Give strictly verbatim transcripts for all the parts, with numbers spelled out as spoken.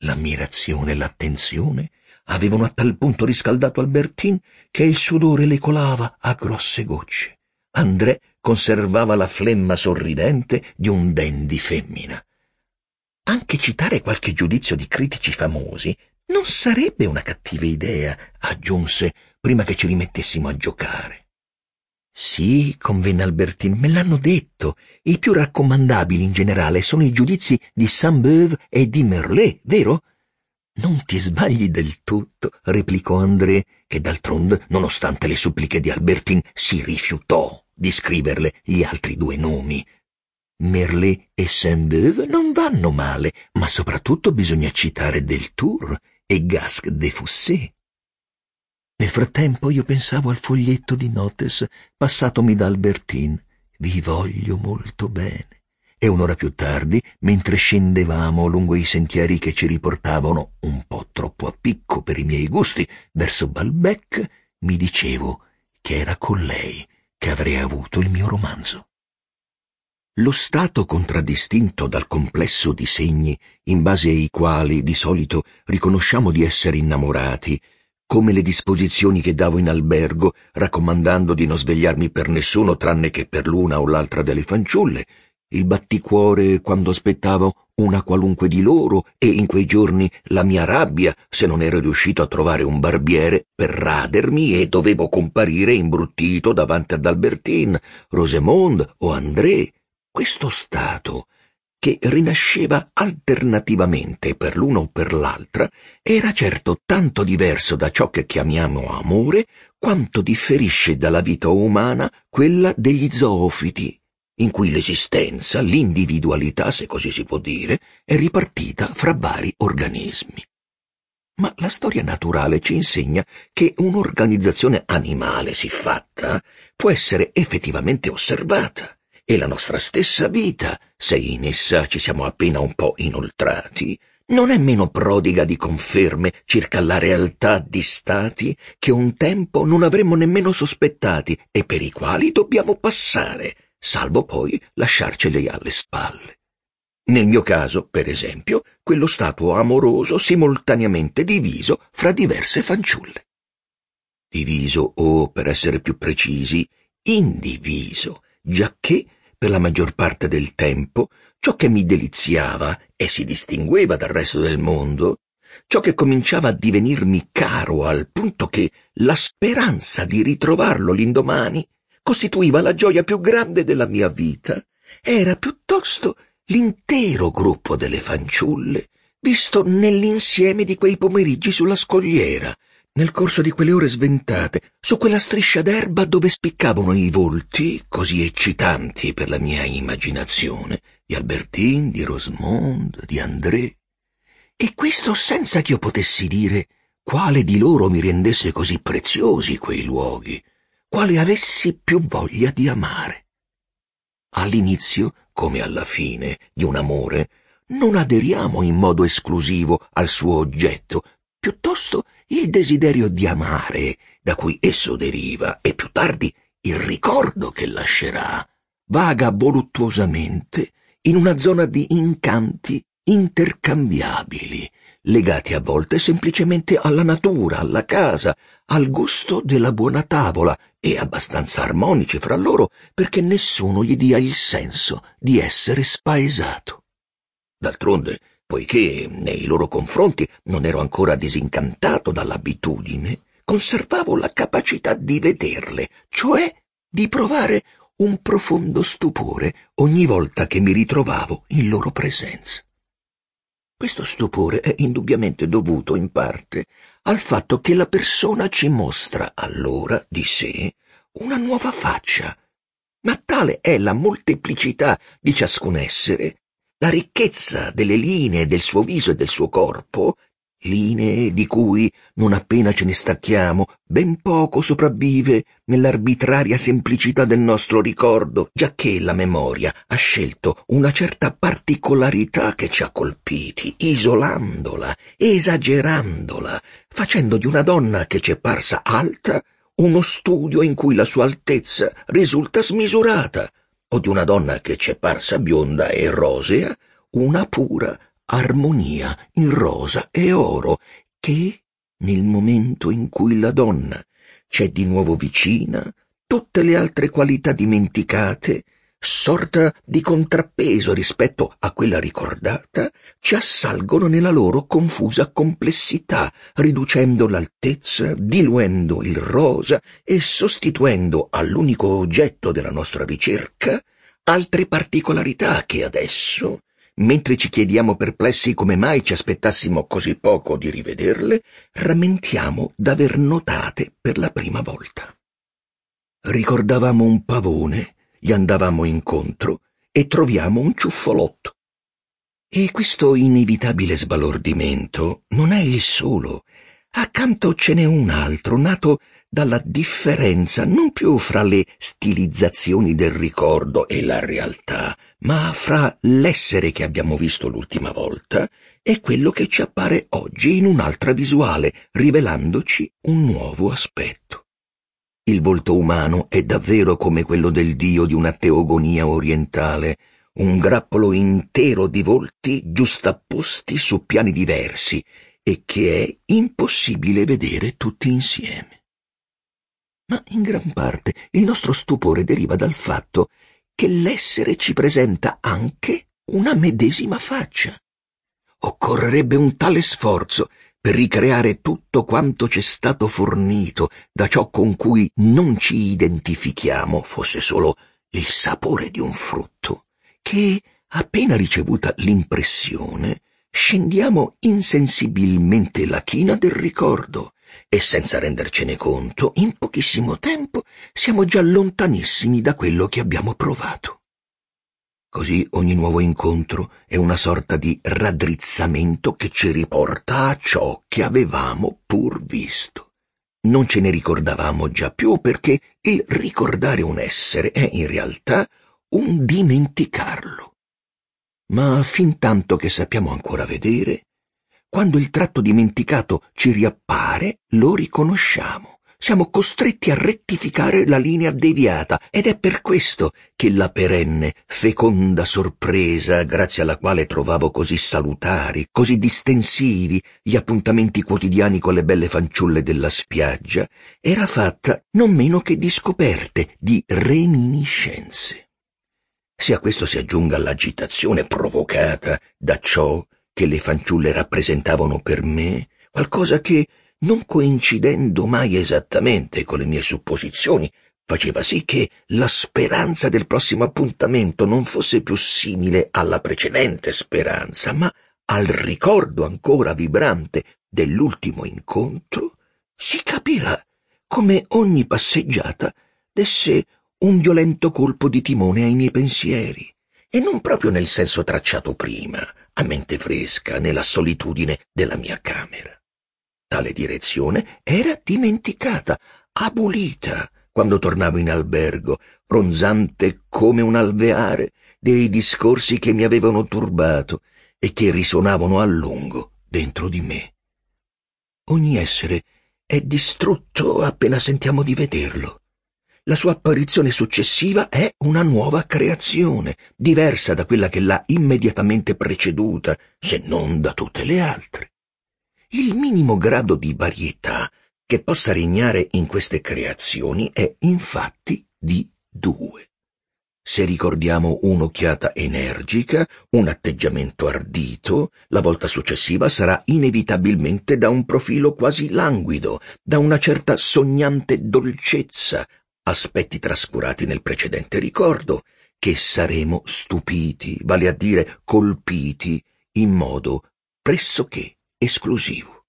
L'ammirazione e l'attenzione avevano a tal punto riscaldato Albertine che il sudore le colava a grosse gocce. André conservava la flemma sorridente di un dandy femmina. Anche citare qualche giudizio di critici famosi non sarebbe una cattiva idea, aggiunse, prima che ci rimettessimo a giocare. Sì, convenne Albertine, me l'hanno detto. I più raccomandabili in generale sono i giudizi di Sainte-Beuve e di Merlet, vero? Non ti sbagli del tutto, replicò André, che d'altronde, nonostante le suppliche di Albertine, si rifiutò di scriverle gli altri due nomi. Merlet e Sainte-Beuve non vanno male, ma soprattutto bisogna citare Deltour e Gasc de Fossé. Nel frattempo io pensavo al foglietto di notes passatomi da Albertine. Vi voglio molto bene. E un'ora più tardi, mentre scendevamo lungo i sentieri che ci riportavano, un po' troppo a picco per i miei gusti, verso Balbec, mi dicevo che era con lei che avrei avuto il mio romanzo. Lo stato contraddistinto dal complesso di segni in base ai quali di solito riconosciamo di essere innamorati, come le disposizioni che davo in albergo, raccomandando di non svegliarmi per nessuno tranne che per l'una o l'altra delle fanciulle, il batticuore quando aspettavo una qualunque di loro e in quei giorni la mia rabbia se non ero riuscito a trovare un barbiere per radermi e dovevo comparire imbruttito davanti ad Albertine, Rosemonde o André. Questo stato, che rinasceva alternativamente per l'una o per l'altra, era certo tanto diverso da ciò che chiamiamo amore, quanto differisce dalla vita umana quella degli zoofiti, in cui l'esistenza, l'individualità, se così si può dire, è ripartita fra vari organismi. Ma la storia naturale ci insegna che un'organizzazione animale siffatta può essere effettivamente osservata, e la nostra stessa vita, se in essa ci siamo appena un po' inoltrati, non è meno prodiga di conferme circa la realtà di stati che un tempo non avremmo nemmeno sospettati e per i quali dobbiamo passare, salvo poi lasciarceli alle spalle. Nel mio caso, per esempio, quello stato amoroso simultaneamente diviso fra diverse fanciulle. Diviso o, per essere più precisi, indiviso, giacché, per la maggior parte del tempo, ciò che mi deliziava e si distingueva dal resto del mondo, ciò che cominciava a divenirmi caro al punto che la speranza di ritrovarlo l'indomani costituiva la gioia più grande della mia vita, era piuttosto l'intero gruppo delle fanciulle, visto nell'insieme di quei pomeriggi sulla scogliera, nel corso di quelle ore sventate, su quella striscia d'erba dove spiccavano i volti, così eccitanti per la mia immaginazione, di Albertine, di Rosemonde, di André. E questo senza che io potessi dire quale di loro mi rendesse così preziosi quei luoghi, quale avessi più voglia di amare. All'inizio, come alla fine di un amore, non aderiamo in modo esclusivo al suo oggetto, piuttosto il desiderio di amare, da cui esso deriva, e più tardi il ricordo che lascerà, vaga voluttuosamente in una zona di incanti intercambiabili, legati a volte semplicemente alla natura, alla casa, al gusto della buona tavola e abbastanza armonici fra loro perché nessuno gli dia il senso di essere spaesato. D'altronde, poiché nei loro confronti non ero ancora disincantato dall'abitudine, conservavo la capacità di vederle, cioè di provare un profondo stupore ogni volta che mi ritrovavo in loro presenza. Questo stupore è indubbiamente dovuto, in parte, al fatto che la persona ci mostra allora di sé una nuova faccia, ma tale è la molteplicità di ciascun essere, la ricchezza delle linee del suo viso e del suo corpo, linee di cui, non appena ce ne stacchiamo, ben poco sopravvive nell'arbitraria semplicità del nostro ricordo, giacché la memoria ha scelto una certa particolarità che ci ha colpiti, isolandola, esagerandola, facendo di una donna che ci è parsa alta uno studio in cui la sua altezza risulta smisurata, o di una donna che ci è parsa bionda e rosea una pura armonia in rosa e oro che, nel momento in cui la donna c'è di nuovo vicina, tutte le altre qualità dimenticate, sorta di contrappeso rispetto a quella ricordata, ci assalgono nella loro confusa complessità, riducendo l'altezza, diluendo il rosa e sostituendo all'unico oggetto della nostra ricerca altre particolarità che adesso, mentre ci chiediamo perplessi come mai ci aspettassimo così poco di rivederle, rammentiamo d'aver notate per la prima volta. Ricordavamo un pavone, gli andavamo incontro e troviamo un ciuffolotto. E questo inevitabile sbalordimento non è il solo. Accanto ce n'è un altro, nato dalla differenza non più fra le stilizzazioni del ricordo e la realtà, ma fra l'essere che abbiamo visto l'ultima volta e quello che ci appare oggi in un'altra visuale, rivelandoci un nuovo aspetto. Il volto umano è davvero come quello del dio di una teogonia orientale, un grappolo intero di volti giustapposti su piani diversi e che è impossibile vedere tutti insieme. Ma in gran parte il nostro stupore deriva dal fatto che l'essere ci presenta anche una medesima faccia. Occorrerebbe un tale sforzo per ricreare tutto quanto c'è stato fornito da ciò con cui non ci identifichiamo, fosse solo il sapore di un frutto, che, appena ricevuta l'impressione, scendiamo insensibilmente la china del ricordo e, senza rendercene conto, in pochissimo tempo siamo già lontanissimi da quello che abbiamo provato. Così ogni nuovo incontro è una sorta di raddrizzamento che ci riporta a ciò che avevamo pur visto. Non ce ne ricordavamo già più perché il ricordare un essere è in realtà un dimenticarlo. Ma fintanto che sappiamo ancora vedere, quando il tratto dimenticato ci riappare, lo riconosciamo. Siamo costretti a rettificare la linea deviata ed è per questo che la perenne, feconda sorpresa grazie alla quale trovavo così salutari, così distensivi gli appuntamenti quotidiani con le belle fanciulle della spiaggia, era fatta non meno che di scoperte, di reminiscenze. Se a questo si aggiunga l'agitazione provocata da ciò che le fanciulle rappresentavano per me, qualcosa che, non coincidendo mai esattamente con le mie supposizioni, faceva sì che la speranza del prossimo appuntamento non fosse più simile alla precedente speranza, ma al ricordo ancora vibrante dell'ultimo incontro, si capirà come ogni passeggiata desse un violento colpo di timone ai miei pensieri, e non proprio nel senso tracciato prima, a mente fresca, nella solitudine della mia camera. Tale direzione era dimenticata, abolita, quando tornavo in albergo, ronzante come un alveare dei discorsi che mi avevano turbato e che risuonavano a lungo dentro di me. Ogni essere è distrutto appena sentiamo di vederlo. La sua apparizione successiva è una nuova creazione, diversa da quella che l'ha immediatamente preceduta, se non da tutte le altre. Il minimo grado di varietà che possa regnare in queste creazioni è infatti di due. Se ricordiamo un'occhiata energica, un atteggiamento ardito, la volta successiva sarà inevitabilmente da un profilo quasi languido, da una certa sognante dolcezza, aspetti trascurati nel precedente ricordo, che saremo stupiti, vale a dire colpiti, in modo pressoché esclusivo.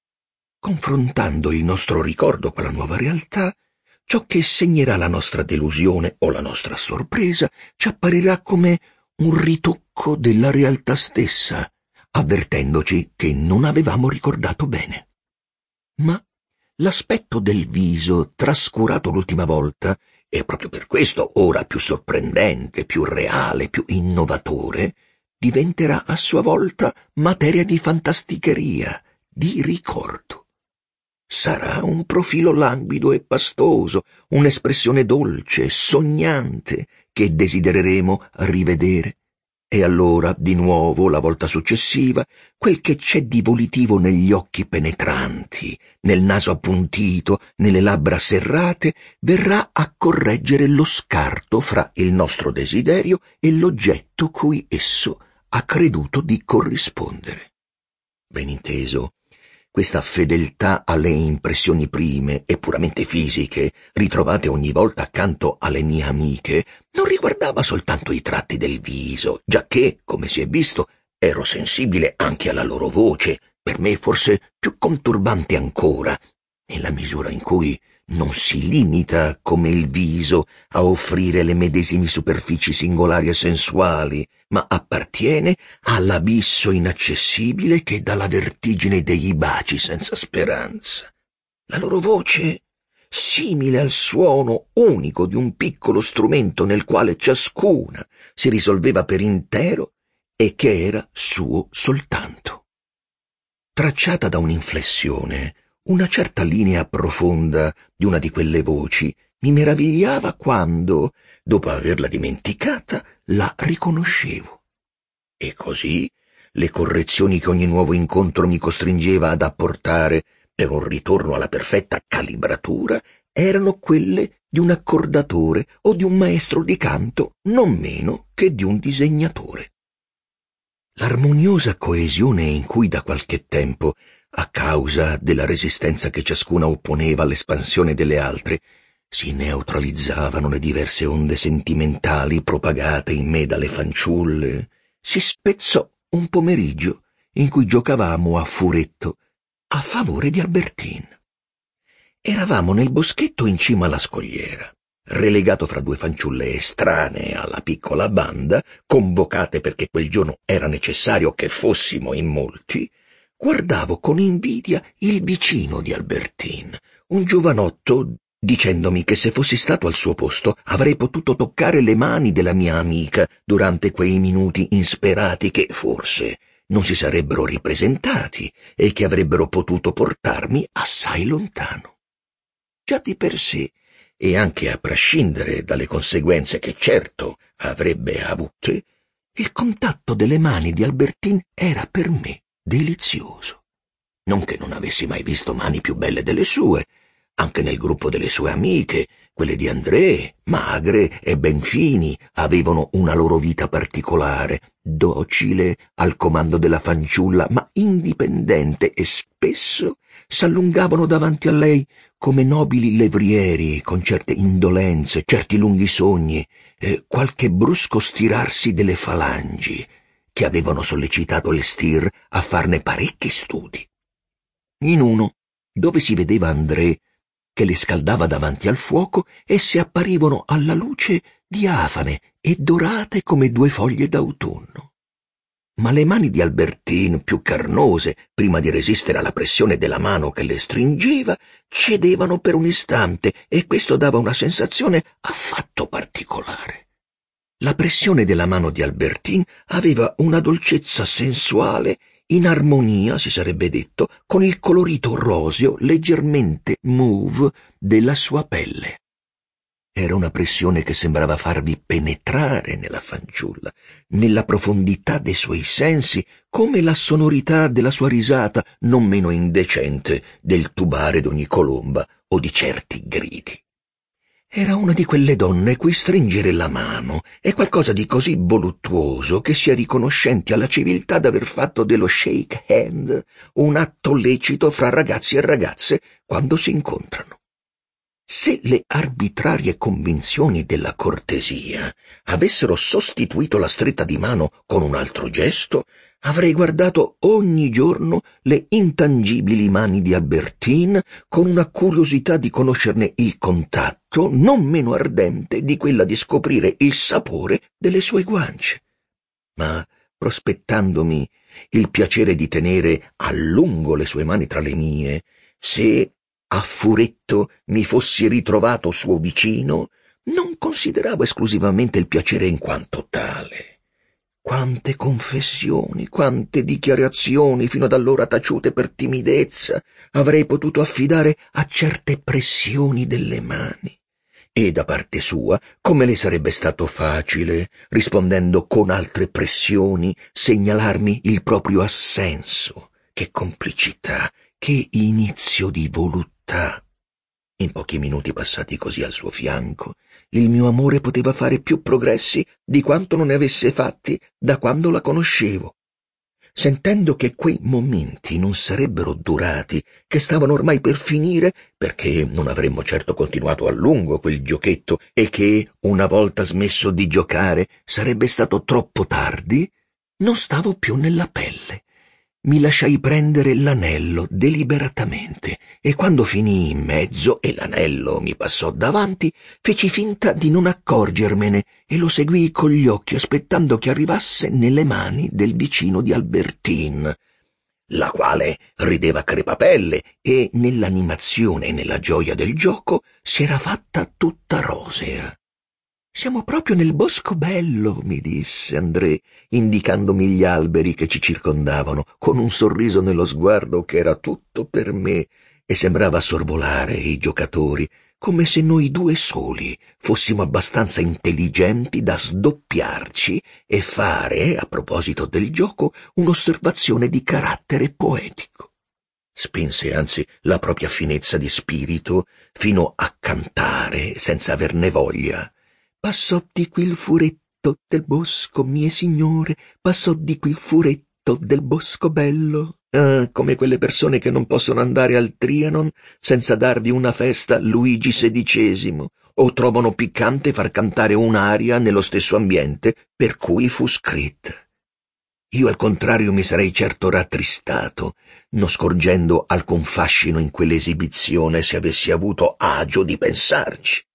Confrontando il nostro ricordo con la nuova realtà, ciò che segnerà la nostra delusione o la nostra sorpresa ci apparirà come un ritocco della realtà stessa, avvertendoci che non avevamo ricordato bene. Ma l'aspetto del viso trascurato l'ultima volta, e proprio per questo ora più sorprendente, più reale, più innovatore, diventerà a sua volta materia di fantasticheria, di ricordo. Sarà un profilo languido e pastoso, un'espressione dolce, sognante, che desidereremo rivedere E allora, di nuovo, la volta successiva, quel che c'è di volitivo negli occhi penetranti, nel naso appuntito, nelle labbra serrate, verrà a correggere lo scarto fra il nostro desiderio e l'oggetto cui esso ha creduto di corrispondere. Ben inteso, questa fedeltà alle impressioni prime e puramente fisiche, ritrovate ogni volta accanto alle mie amiche, non riguardava soltanto i tratti del viso, giacché, come si è visto, ero sensibile anche alla loro voce, per me forse più conturbante ancora, nella misura in cui non si limita, come il viso, a offrire le medesime superfici singolari e sensuali, ma appartiene all'abisso inaccessibile che dà la vertigine dei baci senza speranza. La loro voce, simile al suono unico di un piccolo strumento nel quale ciascuna si risolveva per intero e che era suo soltanto. Tracciata da un'inflessione, una certa linea profonda di una di quelle voci mi meravigliava quando, dopo averla dimenticata, la riconoscevo. E così le correzioni che ogni nuovo incontro mi costringeva ad apportare per un ritorno alla perfetta calibratura erano quelle di un accordatore o di un maestro di canto, non meno che di un disegnatore. L'armoniosa coesione in cui da qualche tempo, a causa della resistenza che ciascuna opponeva all'espansione delle altre, si neutralizzavano le diverse onde sentimentali propagate in me dalle fanciulle, si spezzò un pomeriggio in cui giocavamo a furetto a favore di Albertine. Eravamo nel boschetto in cima alla scogliera, relegato fra due fanciulle estranee alla piccola banda, convocate perché quel giorno era necessario che fossimo in molti. Guardavo con invidia il vicino di Albertine, un giovanotto, dicendomi che se fossi stato al suo posto avrei potuto toccare le mani della mia amica durante quei minuti insperati che, forse, non si sarebbero ripresentati e che avrebbero potuto portarmi assai lontano. Già di per sé, e anche a prescindere dalle conseguenze che certo avrebbe avute, il contatto delle mani di Albertine era per me delizioso. Non che non avessi mai visto mani più belle delle sue, anche nel gruppo delle sue amiche, quelle di André, magre e ben fini, avevano una loro vita particolare, docile al comando della fanciulla, ma indipendente, e spesso s'allungavano davanti a lei come nobili levrieri, con certe indolenze, certi lunghi sogni, eh, qualche brusco stirarsi delle falangi, che avevano sollecitato il Stir a farne parecchi studi. In uno, dove si vedeva André che le scaldava davanti al fuoco, esse apparivano alla luce diafane e dorate come due foglie d'autunno. Ma le mani di Albertine, più carnose, prima di resistere alla pressione della mano che le stringeva, cedevano per un istante, e questo dava una sensazione affatto particolare. La pressione della mano di Albertine aveva una dolcezza sensuale in armonia, si sarebbe detto, con il colorito roseo leggermente mauve della sua pelle. Era una pressione che sembrava farvi penetrare nella fanciulla, nella profondità dei suoi sensi, come la sonorità della sua risata, non meno indecente del tubare d'ogni colomba o di certi gridi. Era una di quelle donne cui stringere la mano è qualcosa di così voluttuoso che si è riconoscenti alla civiltà d'aver fatto dello shake hand un atto lecito fra ragazzi e ragazze quando si incontrano. Se le arbitrarie convinzioni della cortesia avessero sostituito la stretta di mano con un altro gesto, avrei guardato ogni giorno le intangibili mani di Albertine con una curiosità di conoscerne il contatto non meno ardente di quella di scoprire il sapore delle sue guance. Ma, prospettandomi il piacere di tenere a lungo le sue mani tra le mie, se a furetto mi fossi ritrovato suo vicino, non consideravo esclusivamente il piacere in quanto tale. Quante confessioni, quante dichiarazioni fino ad allora taciute per timidezza avrei potuto affidare a certe pressioni delle mani, e da parte sua, come le sarebbe stato facile, rispondendo con altre pressioni, segnalarmi il proprio assenso. Che complicità, che inizio di voluttà. In pochi minuti passati così al suo fianco, il mio amore poteva fare più progressi di quanto non ne avesse fatti da quando la conoscevo. Sentendo che quei momenti non sarebbero durati, che stavano ormai per finire, perché non avremmo certo continuato a lungo quel giochetto e che, una volta smesso di giocare, sarebbe stato troppo tardi, non stavo più nella pelle. Mi lasciai prendere l'anello deliberatamente e quando finii in mezzo e l'anello mi passò davanti, feci finta di non accorgermene e lo seguii con gli occhi aspettando che arrivasse nelle mani del vicino di Albertine, la quale rideva a crepapelle e nell'animazione e nella gioia del gioco si era fatta tutta rosea. «Siamo proprio nel Bosco Bello», mi disse André, indicandomi gli alberi che ci circondavano, con un sorriso nello sguardo che era tutto per me e sembrava sorvolare i giocatori, come se noi due soli fossimo abbastanza intelligenti da sdoppiarci e fare, a proposito del gioco, un'osservazione di carattere poetico. Spinse anzi la propria finezza di spirito fino a cantare senza averne voglia. «Passò di qui il furetto del bosco, mie signore, passò di qui il furetto del Bosco Bello». Ah, come quelle persone che non possono andare al Trianon senza darvi una festa Luigi sedicesimo, o trovano piccante far cantare un'aria nello stesso ambiente per cui fu scritta. Io al contrario mi sarei certo rattristato, non scorgendo alcun fascino in quell'esibizione se avessi avuto agio di pensarci.